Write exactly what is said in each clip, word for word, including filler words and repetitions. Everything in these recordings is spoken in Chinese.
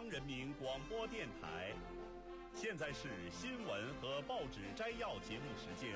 央人民广播电台。现在是新闻和报纸摘要节目时间。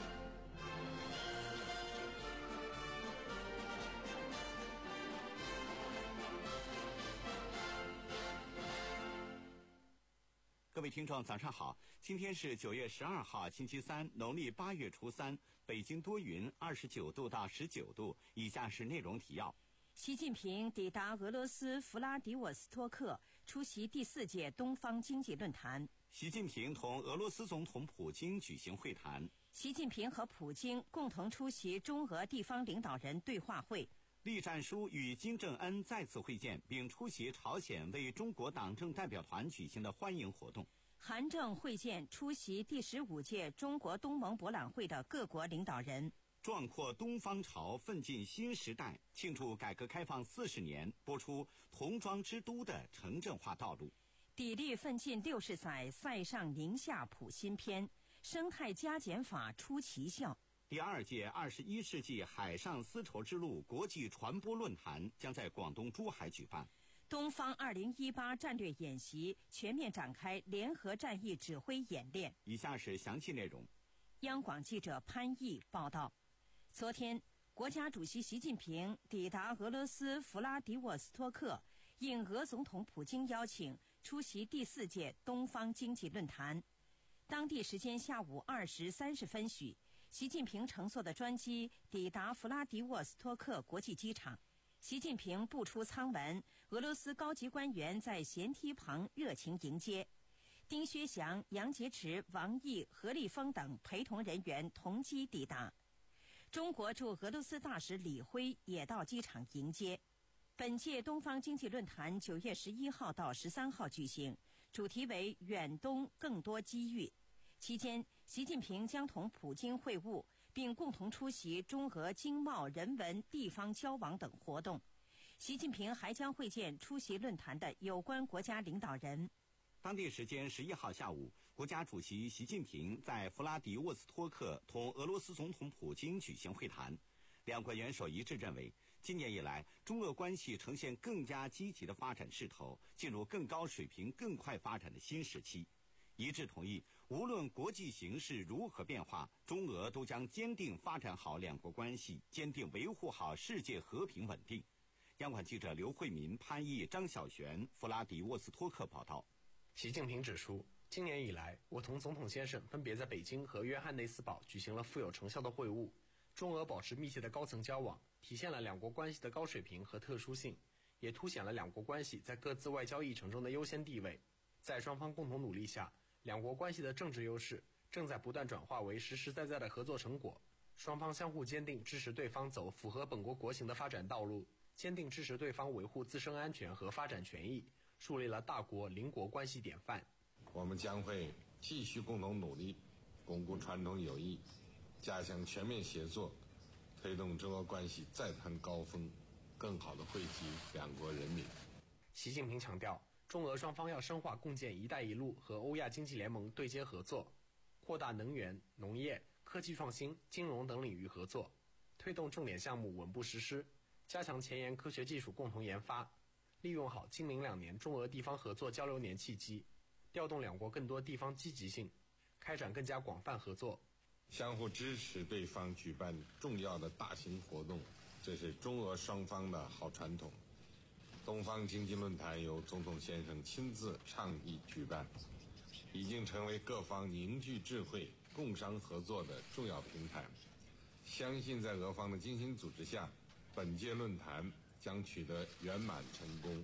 各位听众早上好，今天是九月十二号星期三，农历八月初三，北京多云，二十九度到十九度。以下是内容提要。 习近平抵达俄罗斯弗拉迪沃斯托克，出席第四届东方经济论坛。 习近平同俄罗斯总统普京举行会谈。 习近平和普京共同出席中俄地方领导人对话会。 栗战书与金正恩再次会见，并出席朝鲜为中国党政代表团举行的欢迎活动。 韩正会见出席第十五届中国东盟博览会的各国领导人。 壮阔东方潮，奋进新时代，庆祝改革开放四十年，播出童装之都的城镇化道路。 砥砺奋进六十载，塞上宁夏谱新篇，生态加减法出奇效。 第二届二十一世纪海上丝绸之路国际传播论坛将在广东珠海举办。 东方二零一八战略演习全面展开联合战役指挥演练。 以下是详细内容。 央广记者潘毅报道，昨天，国家主席习近平抵达俄罗斯弗拉迪沃斯托克，应俄总统普京邀请，出席第四届东方经济论坛。当地时间下午二时三十分许，习近平乘坐的专机抵达弗拉迪沃斯托克国际机场。习近平步出舱门，俄罗斯高级官员在舷梯旁热情迎接。丁薛祥、杨洁篪、王毅、何立峰等陪同人员同机抵达。中国驻俄罗斯大使李辉也到机场迎接。本届东方经济论坛九月十一号到十三号举行，主题为远东更多机遇。期间，习近平将同普京会晤，并共同出席中俄经贸、人文、地方交往等活动。习近平还将会见出席论坛的有关国家领导人。 当地时间十一号下午，国家主席习近平在弗拉迪沃斯托克同俄罗斯总统普京举行会谈。两国元首一致认为，今年以来，中俄关系呈现更加积极的发展势头，进入更高水平、更快发展的新时期。一致同意，无论国际形势如何变化，中俄都将坚定发展好两国关系，坚定维护好世界和平稳定。央广记者刘慧民、潘毅、张小璇，弗拉迪沃斯托克报道。 习近平指出，今年以来，我同总统先生分别在北京和约翰内斯堡举行了富有成效的会晤，中俄保持密切的高层交往，体现了两国关系的高水平和特殊性，也凸显了两国关系在各自外交议程中的优先地位。在双方共同努力下，两国关系的政治优势正在不断转化为实实在在的合作成果，双方相互坚定支持对方走符合本国国情的发展道路，坚定支持对方维护自身安全和发展权益，树立了大国邻国关系典范。 我们将会继续共同努力，巩固传统友谊，加强全面协作，推动中俄关系再攀高峰，更好地惠及两国人民。 习近平强调，中俄双方要深化共建“一带一路”和欧亚经济联盟对接合作，扩大能源、农业、科技创新、金融等领域合作，推动重点项目稳步实施，加强前沿科学技术共同研发，利用好今明两年中俄地方合作交流年契机，调动两国更多地方积极性，开展更加广泛合作， 相互支持对方举办重要的大型活动，这是中俄双方的好传统。东方经济论坛由总统先生亲自倡议举办，已经成为各方凝聚智慧、共商合作的重要平台。相信在俄方的精心组织下，本届论坛将取得圆满成功。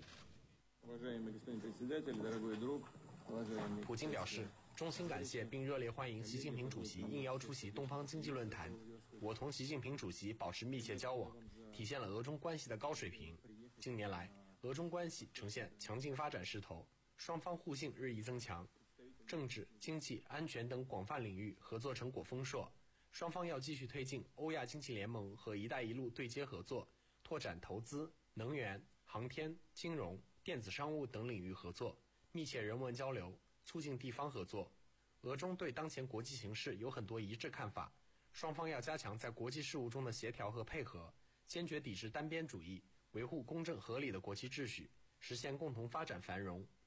普京表示，衷心感谢并热烈欢迎习近平主席应邀出席东方经济论坛。我同习近平主席保持密切交往，体现了俄中关系的高水平。近年来，俄中关系呈现强劲发展势头，双方互信日益增强，政治、经济、安全等广泛领域合作成果丰硕。双方要继续推进欧亚经济联盟和“一带一路”对接合作，拓展投资、能源、航天、金融、电子商务等领域合作，密切人文交流，促进地方合作。俄中对当前国际形势有很多一致看法，双方要加强在国际事务中的协调和配合，坚决抵制单边主义，维护公正合理的国际秩序，实现共同发展繁荣。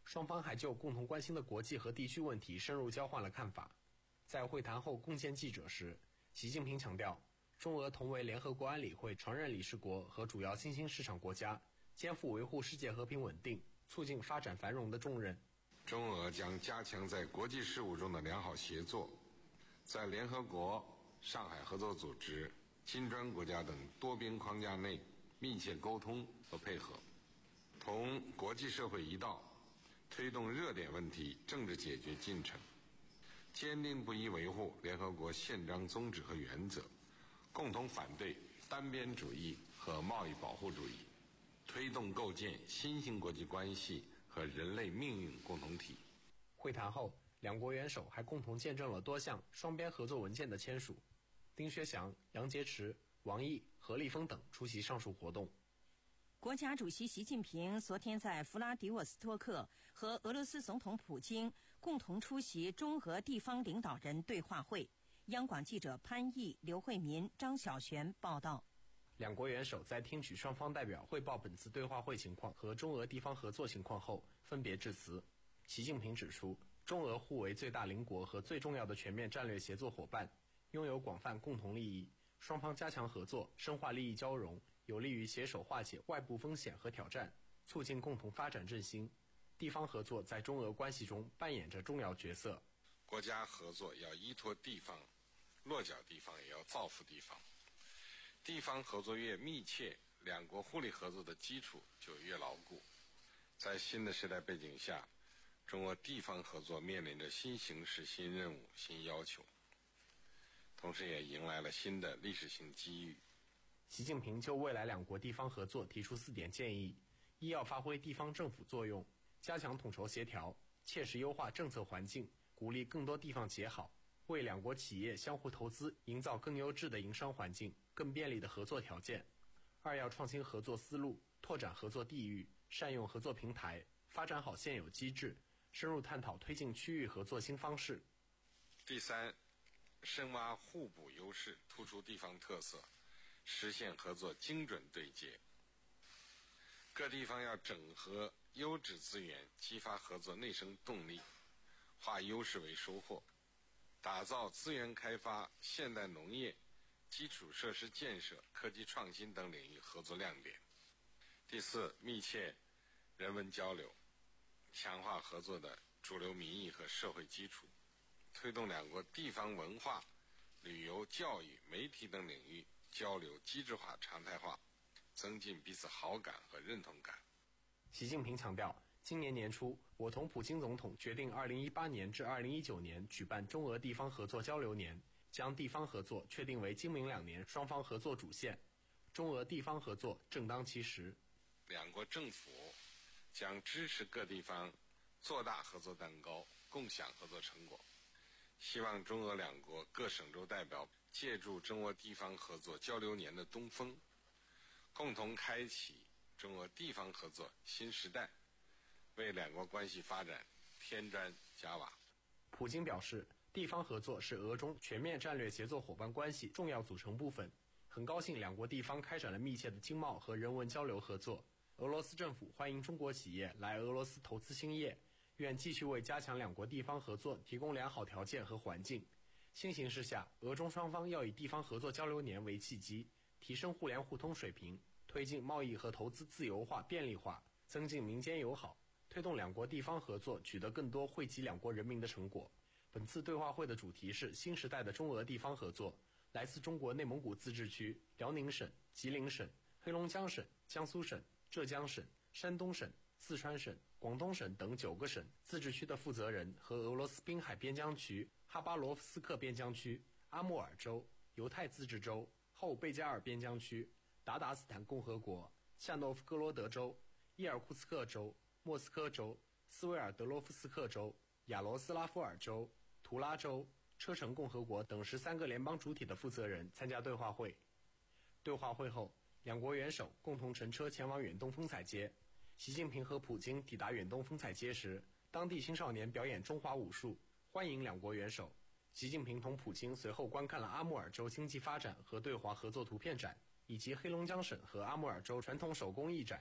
双方还就共同关心的国际和地区问题深入交换了看法。在会谈后共见记者时，习近平强调，中俄同为联合国安理会常任理事国和主要新兴市场国家，肩负维护世界和平稳定、促进发展繁荣的重任。 中俄将加强在国际事务中的良好协作，在联合国、上海合作组织、金砖国家等多边框架内密切沟通和配合，同国际社会一道，推动热点问题政治解决进程，坚定不移维护联合国宪章宗旨和原则，共同反对单边主义和贸易保护主义，推动构建新型国际关系和人类命运共同体。 会谈后，两国元首还共同见证了多项双边合作文件的签署。丁薛祥、杨洁篪、王毅、何立峰等出席上述活动。 国家主席习近平昨天在弗拉迪沃斯托克和俄罗斯总统普京共同出席中俄地方领导人对话会。央广记者潘毅、刘慧民、张小璇报道。 两国元首在听取双方代表汇报本次对话会情况和中俄地方合作情况后，分别致辞。习近平指出，中俄互为最大邻国和最重要的全面战略协作伙伴，拥有广泛共同利益，双方加强合作，深化利益交融，有利于携手化解外部风险和挑战，促进共同发展振兴。地方合作在中俄关系中扮演着重要角色。 国家合作要依托地方，落脚地方也要造福地方。地方合作越密切，两国互利合作的基础就越牢固。在新的时代背景下，中俄地方合作面临着新形势、新任务、新要求，同时也迎来了新的历史性机遇。 习近平就未来两国地方合作提出四点建议：一要发挥地方政府作用，加强统筹协调，切实优化政策环境，鼓励更多地方结好，为两国企业相互投资营造更优质的营商环境、更便利的合作条件。二要创新合作思路，拓展合作地域，善用合作平台，发展好现有机制，深入探讨推进区域合作新方式。 第三，深挖互补优势，突出地方特色，实现合作精准对接。各地方要整合优质资源，激发合作内生动力，化优势为收获，打造资源开发、现代农业、基础设施建设、科技创新等领域合作亮点。第四，密切人文交流，强化合作的主流民意和社会基础，推动两国地方文化、旅游、教育、媒体等领域交流机制化、常态化，增进彼此好感和认同感。 习近平强调，今年年初，我同普京总统决定二零一八年至二零一九年举办中俄地方合作交流年，将地方合作确定为今明两年双方合作主线，中俄地方合作正当其时。 两国政府将支持各地方做大合作蛋糕，共享合作成果。希望中俄两国各省州代表借助中俄地方合作交流年的东风，共同开启中俄地方合作新时代，为两国关系发展添砖加瓦。 普京表示，地方合作是俄中全面战略协作伙伴关系重要组成部分，很高兴两国地方开展了密切的经贸和人文交流合作。俄罗斯政府欢迎中国企业来俄罗斯投资兴业，愿继续为加强两国地方合作提供良好条件和环境。新形势下，俄中双方要以地方合作交流年为契机，提升互联互通水平，推进贸易和投资自由化便利化，增进民间友好，推动两国地方合作取得更多惠及两国人民的成果。本次对话会的主题是新时代的中俄地方合作，来自中国内蒙古自治区、辽宁省、吉林省、黑龙江省、江苏省、浙江省、山东省、四川省、广东省等九个省自治区的负责人和俄罗斯滨海边疆区、哈巴罗夫斯克边疆区、阿穆尔州、犹太自治州、后贝加尔边疆区、达达斯坦共和国、夏诺夫哥罗德州、伊尔库茨克州、莫斯科州、斯维尔德洛夫斯克州、亚罗斯拉夫尔州、图拉州、车臣共和国等十三个联邦主体的负责人参加对话会。对话会后，两国元首共同乘车前往远东风采街。习近平和普京抵达远东风采街时，当地青少年表演中华武术，欢迎两国元首。习近平同普京随后观看了阿穆尔州经济发展和对华合作图片展，以及黑龙江省和阿穆尔州传统手工艺展，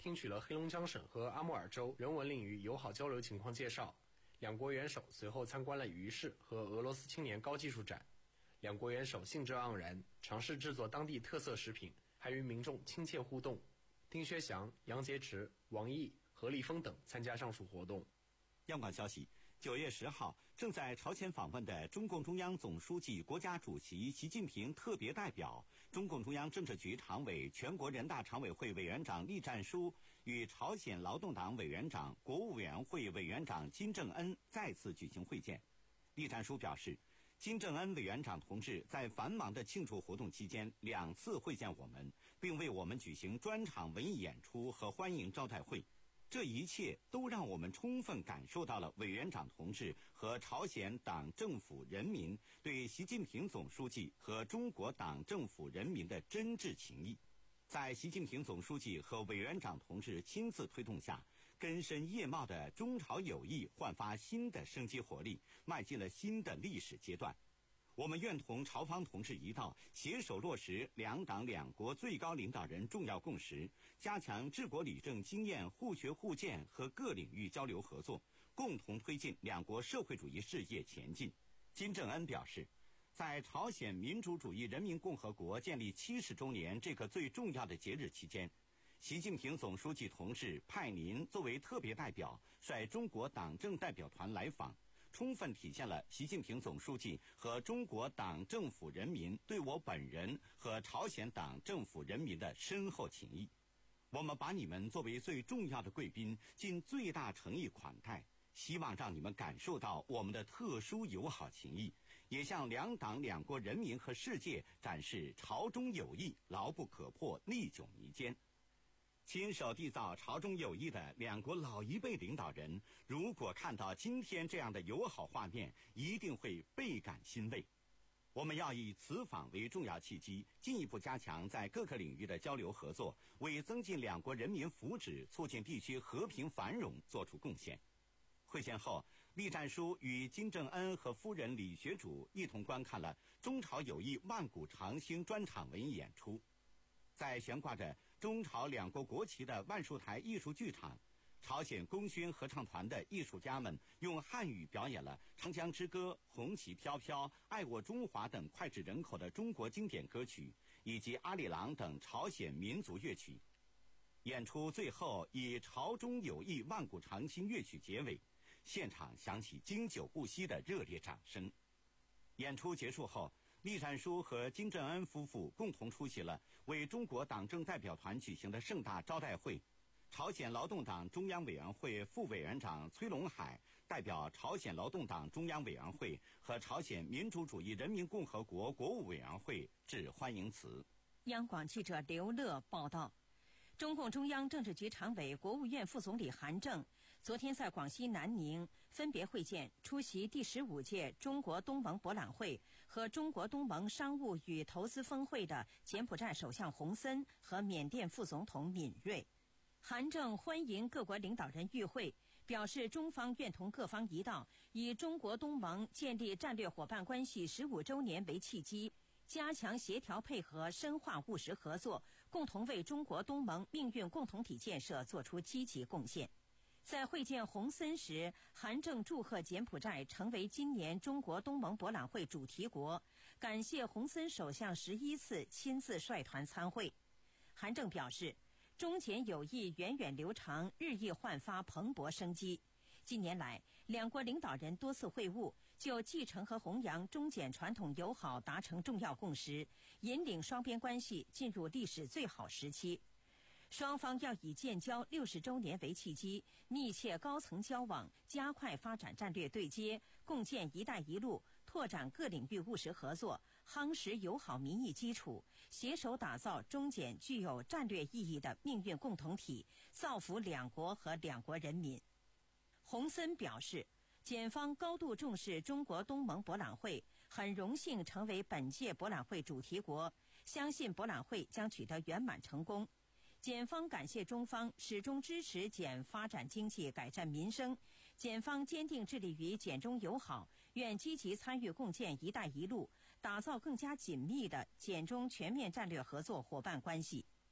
听取了黑龙江省和阿穆尔州人文领域友好交流情况介绍。两国元首随后参观了鱼市和俄罗斯青年高技术展，两国元首兴致盎然，尝试制作当地特色食品，还与民众亲切互动。丁薛祥、杨洁篪、王毅、何立峰等参加上述活动。 央广消息，九月十号，正在朝鲜访问的中共中央总书记、国家主席习近平特别代表、中共中央政治局常委、全国人大常委会委员长栗战书与朝鲜劳动党委员长、国务委员会委员长金正恩再次举行会见。栗战书表示，金正恩委员长同志在繁忙的庆祝活动期间两次会见我们，并为我们举行专场文艺演出和欢迎招待会。这一切都让我们充分感受到了委员长同志和朝鲜党政府人民对习近平总书记和中国党政府人民的真挚情谊。在习近平总书记和委员长同志亲自推动下，根深叶茂的中朝友谊焕发新的生机活力，迈进了新的历史阶段。我们愿同朝方同志一道，携手落实两党两国最高领导人重要共识，加强治国理政经验互学互鉴和各领域交流合作，共同推进两国社会主义事业前进。金正恩表示，在朝鲜民主主义人民共和国建立七十周年这个最重要的节日期间，习近平总书记同志派您作为特别代表，率中国党政代表团来访，充分体现了习近平总书记和中国党政府人民对我本人和朝鲜党政府人民的深厚情谊。我们把你们作为最重要的贵宾，尽最大诚意款待，希望让你们感受到我们的特殊友好情谊，也向两党两国人民和世界展示朝中友谊牢不可破、历久弥坚。亲手缔造朝中友谊的两国老一辈领导人，如果看到今天这样的友好画面，一定会倍感欣慰。我们要以此访为重要契机，进一步加强在各个领域的交流合作，为增进两国人民福祉、促进地区和平繁荣做出贡献。会见后，栗战书与金正恩和夫人李学主一同观看了中朝友谊万古长青专场文艺演出。在悬挂着中朝两国国旗的万寿台艺术剧场，朝鲜功勋合唱团的艺术家们用汉语表演了《长江之歌》、《红旗飘飘》、《爱我中华》等脍炙人口的中国经典歌曲，以及阿里郎等朝鲜民族乐曲。演出最后以朝中友谊万古长青乐曲结尾，现场响起经久不息的热烈掌声。演出结束后，栗战书和金正恩夫妇共同出席了为中国党政代表团举行的盛大招待会。朝鲜劳动党中央委员会副委员长崔龙海代表朝鲜劳动党中央委员会和朝鲜民主主义人民共和国国务委员会致欢迎词。 央广记者刘乐报道，中共中央政治局常委、国务院副总理韩正昨天在广西南宁分别会见出席第十五届中国东盟博览会和中国东盟商务与投资峰会的柬埔寨首相洪森和缅甸副总统敏瑞。韩正欢迎各国领导人与会，表示中方愿同各方一道，以中国东盟建立战略伙伴关系十五周年为契机，加强协调配合，深化务实合作，共同为中国东盟命运共同体建设作出积极贡献。在会见洪森时，韩正祝贺柬埔寨成为今年中国东盟博览会主题国，感谢洪森首相十一次亲自率团参会。韩正表示，中柬友谊源远流长，日益焕发蓬勃生机。近年来，两国领导人多次会晤，就继承和弘扬中柬传统友好达成重要共识，引领双边关系进入历史最好时期。双方要以建交六十周年为契机，密切高层交往，加快发展战略对接，共建“一带一路”，拓展各领域务实合作，夯实友好民意基础，携手打造中柬具有战略意义的命运共同体，造福两国和两国人民。洪森表示，检方高度重视中国东盟博览会，很荣幸成为本届博览会主题国，相信博览会将取得圆满成功。检方感谢中方始终支持柬发展经济、改善民生，检方坚定致力于柬中友好，愿积极参与共建“一带一路”，打造更加紧密的柬中全面战略合作伙伴关系。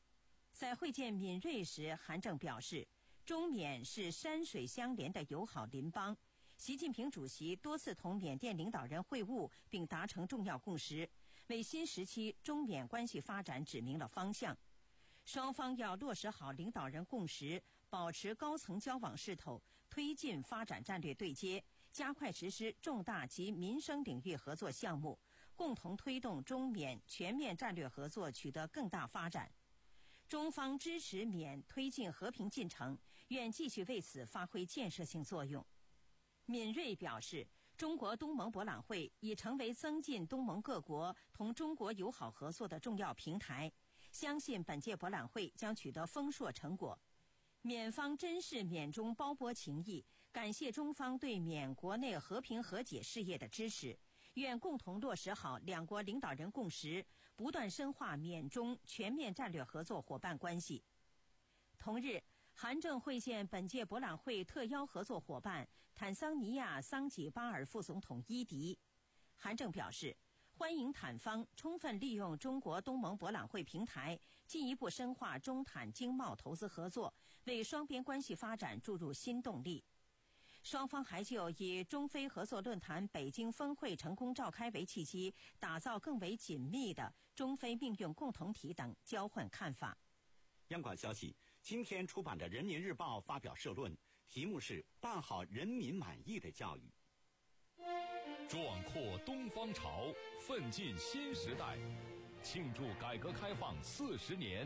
在会见闽瑞时，韩正表示，中缅是山水相连的友好邻邦。习近平主席多次同缅甸领导人会晤，并达成重要共识，为新时期中缅关系发展指明了方向。双方要落实好领导人共识，保持高层交往势头，推进发展战略对接，加快实施重大及民生领域合作项目，共同推动中缅全面战略合作取得更大发展。中方支持缅推进和平进程，愿继续为此发挥建设性作用。敏锐表示，中国东盟博览会已成为增进东盟各国同中国友好合作的重要平台，相信本届博览会将取得丰硕成果。缅方珍视缅中胞波情谊，感谢中方对缅国内和平和解事业的支持，愿共同落实好两国领导人共识，不断深化缅中全面战略合作伙伴关系。同日，韩正会见本届博览会特邀合作伙伴坦桑尼亚桑吉巴尔副总统伊迪。韩正表示，欢迎坦方充分利用中国东盟博览会平台，进一步深化中坦经贸投资合作，为双边关系发展注入新动力。双方还就以中非合作论坛北京峰会成功召开为契机，打造更为紧密的中非命运共同体等交换看法。 央广消息，今天出版的《人民日报》发表社论，题目是“办好人民满意的教育”。 壮阔东方潮，奋进新时代，庆祝改革开放四十年。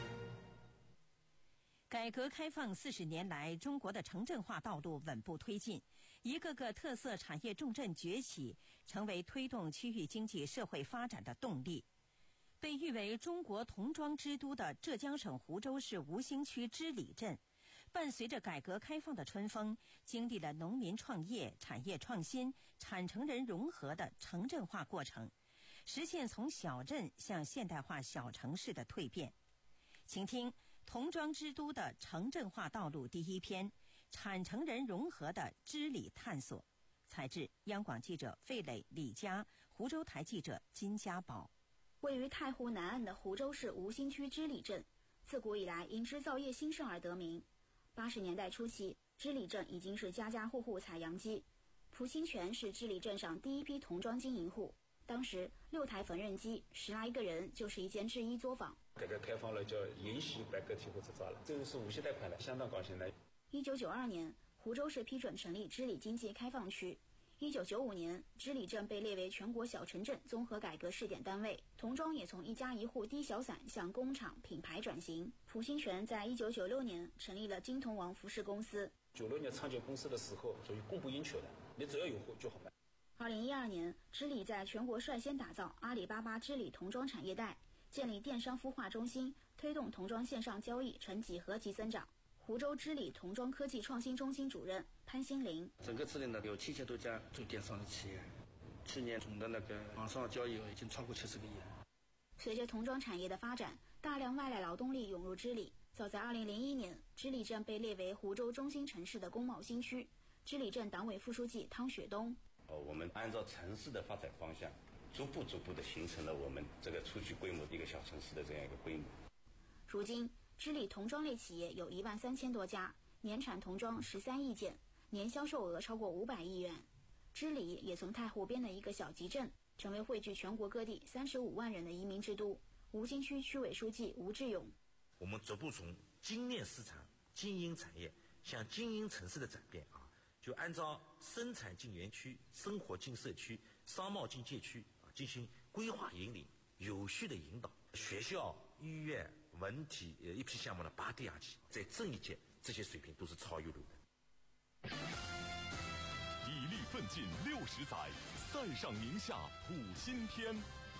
改革开放四十年来，中国的城镇化道路稳步推进，一个个特色产业重镇崛起，成为推动区域经济社会发展的动力。被誉为中国童装之都的浙江省湖州市吴兴区织里镇，伴随着改革开放的春风，经历了农民创业、产业创新、产城人融合的城镇化过程，实现从小镇向现代化小城市的蜕变。请听童装之都的城镇化道路第一篇，产城人融合的织里探索。采自央广记者费磊、李佳，湖州台记者金家宝。 位于太湖南岸的湖州市吴兴区织里镇，自古以来因织造业兴盛而得名。八十年代初期，织里镇已经是家家户户采阳机。蒲兴全是织里镇上第一批童装经营户，当时六台缝纫机，十来个人就是一间制衣作坊。 改革开放了，叫允许办个体户制造了，这个是无息贷款了，相当高兴的。 一九九二年，湖州市批准成立织里经济开放区。一九九五年，织里镇被列为全国小城镇综合改革试点单位，童装也从一家一户低小散向工厂品牌转型。蒲兴全在一九九六年成立了金童王服饰公司。 九六年创建公司的时候，属于供不应求的，你只要有货就好卖。 二零一二年，织里在全国率先打造阿里巴巴织里童装产业带，建立电商孵化中心，推动童装线上交易呈几何级增长。湖州织里童装科技创新中心主任潘新林， 整个织里呢有七千多家做电商的企业，去年总的那个网上交易额已经超过七十个亿。 随着童装产业的发展，大量外来劳动力涌入织里。早在二零零一年，织里镇被列为湖州中心城市的工贸新区。织里镇党委副书记汤雪东， 呃，我们按照城市的发展方向，逐步逐步的形成了我们这个初具规模的一个小城市的这样一个规模。 如今，织里童装类企业有一万三千多家，年产童装十三亿件，年销售额超过五百亿元。织里也从太湖边的一个小集镇，成为汇聚全国各地三十五万人的移民之都。吴兴区区委书记吴志勇， 我们逐步从精炼市场、经营产业向经营城市的转变啊，就按照生产进园区、生活进社区、商贸进街区啊进行规划引领、有序的引导。学校、医院、文体呃一批项目的拔地而起，在这一届这些水平都是超越路的。 砥砺奋进六十载，塞上宁下谱新篇。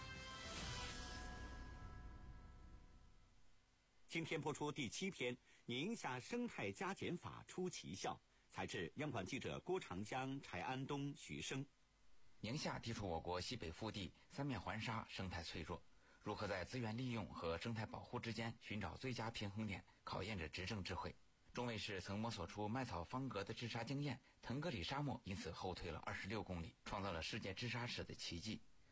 今天播出第七篇《宁夏生态加减法出奇效》，采自央广记者郭长江、柴安东、徐生。 宁夏地处我国西北腹地，三面环沙，生态脆弱。如何在资源利用和生态保护之间寻找最佳平衡点，考验着执政智慧。中卫市曾摸索出麦草方格的治沙经验，腾格里沙漠因此后退了二十六公里，创造了世界治沙史的奇迹。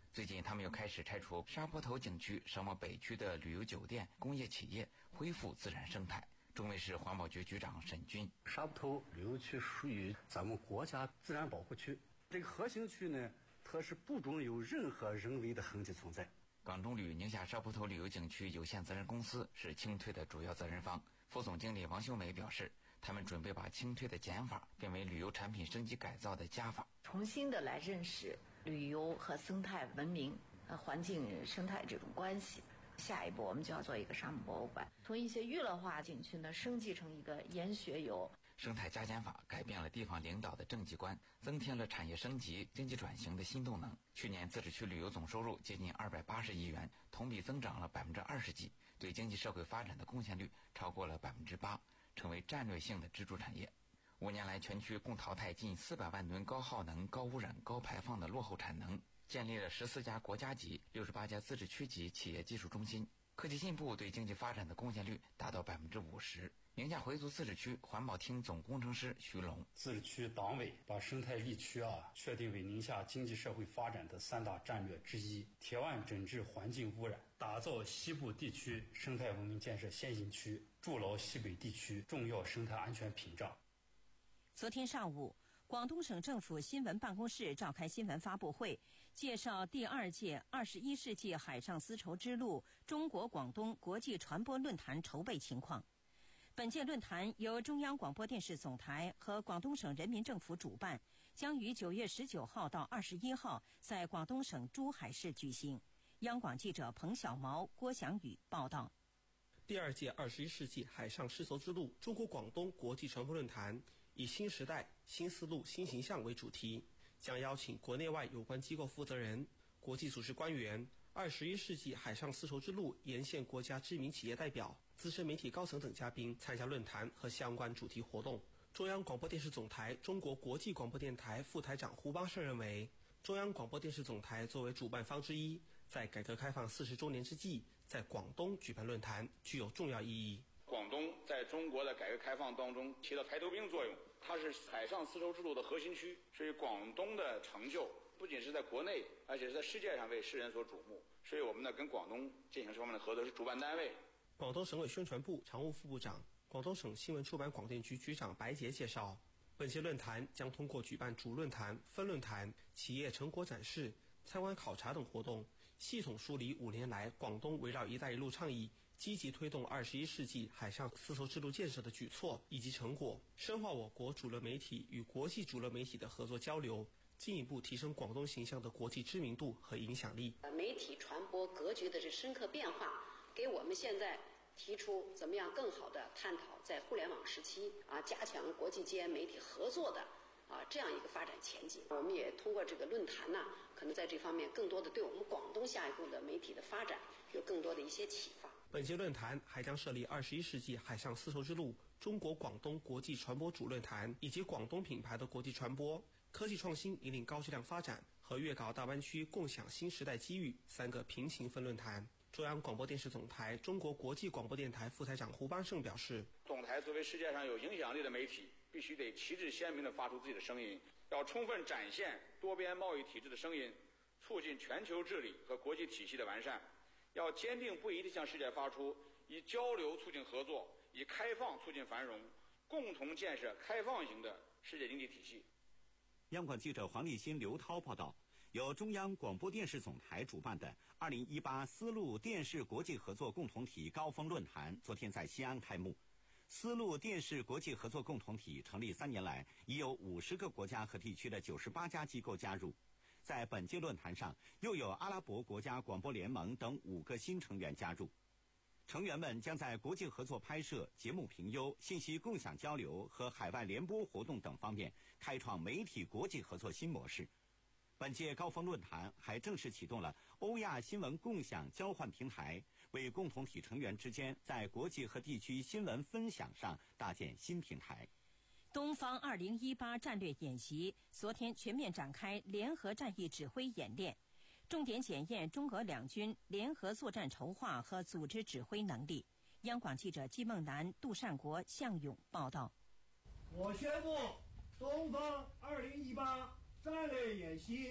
最近他们又开始拆除沙坡头景区、什么北区的旅游酒店、工业企业，恢复自然生态。中卫市环保局局长沈军： 沙坡头旅游区属于咱们国家自然保护区，这个核心区呢，它是不准有任何人为的痕迹存在。 港中旅宁夏沙坡头旅游景区有限责任公司是轻推的主要责任方，副总经理王秀梅表示，他们准备把轻推的减法变为旅游产品升级改造的加法， 重新的来认识旅游和生态文明、呃环境生态这种关系。下一步我们就要做一个沙漠博物馆，从一些娱乐化景区呢升级成一个研学游。 生态加减法改变了地方领导的政绩观，增添了产业升级、经济转型的新动能。去年自治区旅游总收入接近二百八十亿元，同比增长了百分之二十几，对经济社会发展的贡献率超过了百分之八，成为战略性的支柱产业。五年来，全区共淘汰近四百万吨高耗能、高污染、高排放的落后产能，建立了十四家国家级、六十八家自治区级企业技术中心，科技进步对经济发展的贡献率达到百分之五十。宁夏回族自治区环保厅总工程师徐龙： 自治区党委把生态绿区啊确定为宁夏经济社会发展的三大战略之一，铁腕整治环境污染，打造西部地区生态文明建设先行区，筑牢西北地区重要生态安全屏障。 昨天上午，广东省政府新闻办公室召开新闻发布会，介绍第二届二十一世纪海上丝绸之路中国广东国际传播论坛筹备情况。本届论坛由中央广播电视总台和广东省人民政府主办，将于九月十九号到二十一号在广东省珠海市举行。央广记者彭小毛、郭祥宇报道。 第二届二十一世纪海上丝绸之路中国广东国际传播论坛以新时代、新思路、新形象为主题，将邀请国内外有关机构负责人、国际组织官员、二十一世纪海上丝绸之路沿线国家知名企业代表、资深媒体高层等嘉宾参加论坛和相关主题活动。中央广播电视总台中国国际广播电台副台长胡邦胜认为，中央广播电视总台作为主办方之一，在改革开放四十周年之际，在广东举办论坛具有重要意义。 广东在中国的改革开放当中起到抬头兵作用，它是海上丝绸之路的核心区，所以广东的成就不仅是在国内，而且是在世界上为世人所瞩目。所以我们呢跟广东进行这方面的合作，是主办单位。 广东省委宣传部常务副部长、广东省新闻出版广电局局长白杰介绍，本届论坛将通过举办主论坛、分论坛、企业成果展示、参观考察等活动，系统梳理五年来广东围绕“一带一路”倡议积极推动二十一世纪海上丝绸之路建设的举措以及成果，深化我国主流媒体与国际主流媒体的合作交流，进一步提升广东形象的国际知名度和影响力。 媒体传播格局的这深刻变化，给我们现在提出怎么样更好的探讨在互联网时期啊，加强国际间媒体合作的啊这样一个发展前景。我们也通过这个论坛呢，可能在这方面更多的对我们广东下一步的媒体的发展有更多的一些启发。 本届论坛还将设立二十一世纪海上丝绸之路中国广东国际传播主论坛，以及广东品牌的国际传播、科技创新引领高质量发展和粤港澳大湾区共享新时代机遇三个平行分论坛。中央广播电视总台中国国际广播电台副台长胡邦胜表示， 总台作为世界上有影响力的媒体，必须得旗帜鲜明地发出自己的声音，要充分展现多边贸易体制的声音，促进全球治理和国际体系的完善，要坚定不移地向世界发出以交流促进合作，以开放促进繁荣，共同建设开放型的世界经济体系。 央广记者黄立新、刘涛报道，由中央广播电视总台主办的二零一八丝路电视国际合作共同体高峰论坛昨天在西安开幕。丝路电视国际合作共同体成立三年来，已有五十个国家和地区的九十八家机构加入。在本届论坛上，又有阿拉伯国家广播联盟等五个新成员加入。成员们将在国际合作拍摄、节目评优、信息共享交流和海外联播活动等方面开创媒体国际合作新模式。本届高峰论坛还正式启动了欧亚新闻共享交换平台，为共同体成员之间在国际和地区新闻分享上搭建新平台。 东方二零一八战略演习昨天全面展开联合战役指挥演练，重点检验中俄两军联合作战筹划和组织指挥能力。央广记者季梦楠、杜善国、向勇报道。 我宣布，东方二零一八战略演习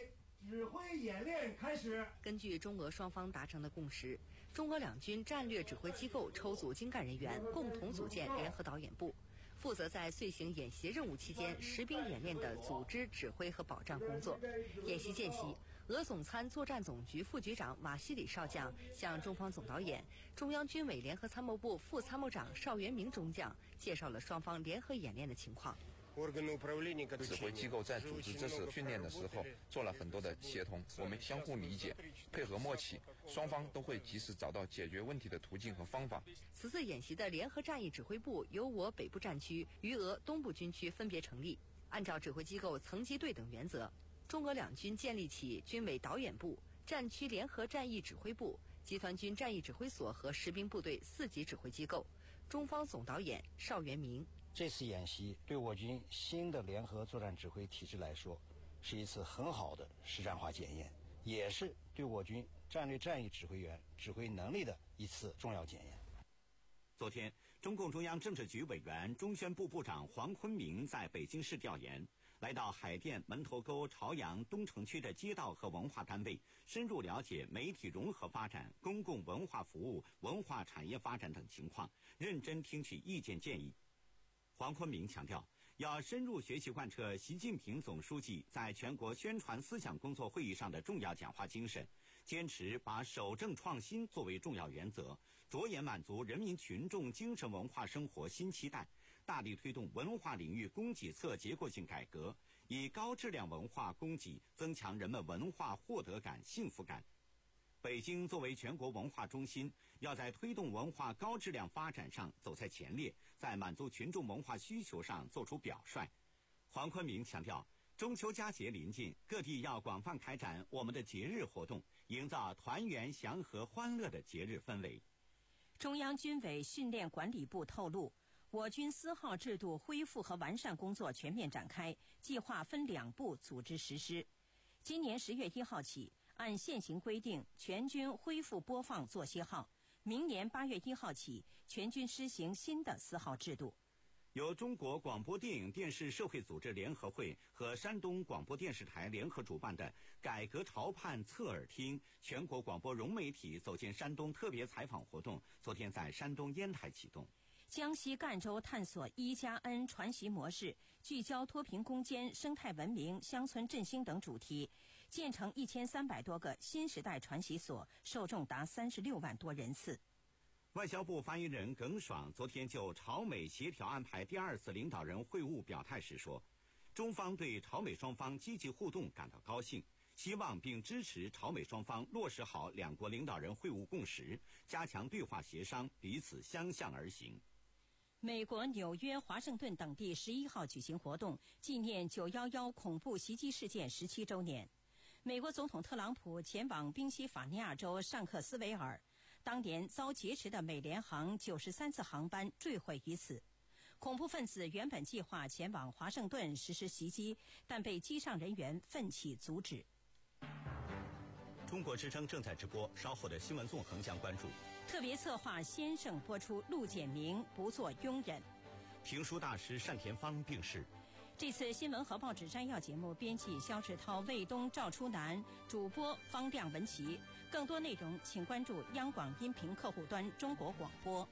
指挥演练开始。 根据中俄双方达成的共识，中俄两军战略指挥机构抽组精干人员，共同组建联合导演部，负责在遂行演习任务期间实兵演练的组织、指挥和保障工作。演习间隙，俄总参作战总局副局长瓦西里少将向中方总导演、中央军委联合参谋部副参谋长邵元明中将介绍了双方联合演练的情况。 指挥机构在组织这次训练的时候做了很多的协同，我们相互理解，配合默契，双方都会及时找到解决问题的途径和方法。 此次演习的联合战役指挥部由我北部战区与俄东部军区分别成立，按照指挥机构层级对等原则，中俄两军建立起军委导演部、战区联合战役指挥部、集团军战役指挥所和实兵部队四级指挥机构。中方总导演邵元明。 这次演习对我军新的联合作战指挥体制来说，是一次很好的实战化检验，也是对我军战略战役指挥员指挥能力的一次重要检验。 昨天，中共中央政治局委员、中宣部部长黄坤明在北京市调研，来到海淀、门头沟、朝阳、东城区的街道和文化单位，深入了解媒体融合发展、公共文化服务、文化产业发展等情况，认真听取意见建议。黄坤明强调，要深入学习贯彻习近平总书记在全国宣传思想工作会议上的重要讲话精神，坚持把守正创新作为重要原则，着眼满足人民群众精神文化生活新期待，大力推动文化领域供给侧结构性改革，以高质量文化供给增强人们文化获得感、幸福感。北京作为全国文化中心，要在推动文化高质量发展上走在前列，在满足群众文化需求上做出表率。黄坤明强调，中秋佳节临近，各地要广泛开展我们的节日活动，营造团圆祥和欢乐的节日氛围。 中央军委训练管理部透露，我军司号制度恢复和完善工作全面展开，计划分两步组织实施。今年十月一号起，按现行规定，全军恢复播放作息号。明年八月一号起，全军施行新的司号制度。 由中国广播电影电视社会组织联合会和山东广播电视台联合主办的“改革潮盼侧耳听”全国广播融媒体走进山东特别采访活动，昨天在山东烟台启动。 江西赣州探索一加 N 传习模式，聚焦脱贫攻坚、生态文明、乡村振兴等主题，建成一千三百多个新时代传习所，受众达三十六万多人次。 外交部发言人耿爽昨天就朝美协调安排第二次领导人会晤表态时说，中方对朝美双方积极互动感到高兴，希望并支持朝美双方落实好两国领导人会晤共识，加强对话协商，彼此相向而行。 美国纽约、华盛顿等地十一号举行活动，纪念九一一恐怖袭击事件十七周年。美国总统特朗普前往宾夕法尼亚州尚克斯维尔，当年遭劫持的美联航九十三次航班坠毁于此。恐怖分子原本计划前往华盛顿实施袭击，但被机上人员奋起阻止。 中国之声正在直播，稍后的新闻纵横将关注。 特别策划先生播出陆简明不做庸人。 评书大师单田芳病逝。 这次新闻和报纸摘要节目，编辑肖志涛、魏东、赵初南，主播方亮、文琪。更多内容请关注央广音频客户端中国广播。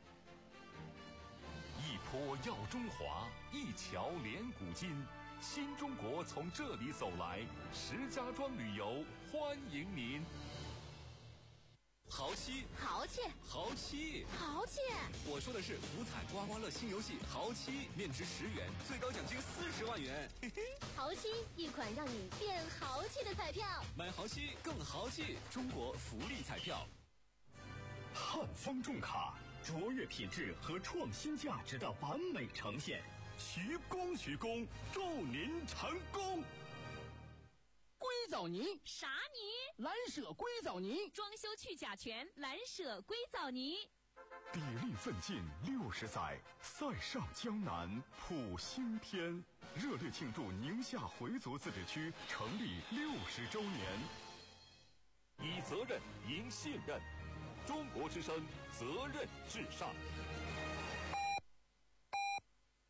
一坡耀中华，一桥连古今。新中国从这里走来，石家庄旅游欢迎您。豪七， 豪气， 豪七， 豪气！ 我说的是福彩刮刮乐新游戏豪七，面值十元，最高奖金四十万元。嘿嘿， 豪七，一款让你变豪气的彩票。 买豪七更豪气，中国福利彩票。 汉方重卡，卓越品质和创新价值的完美呈现。徐工，徐工，祝您成功！ 硅藻泥， 啥泥？ 蓝舍硅藻泥， 装修去甲醛，蓝舍硅藻泥。 砥砺奋进六十载，塞上江南谱新篇。热烈庆祝宁夏回族自治区成立六十周年。 以责任赢信任，中国之声，责任至上。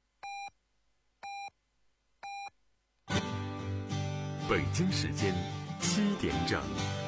北京时间七点整。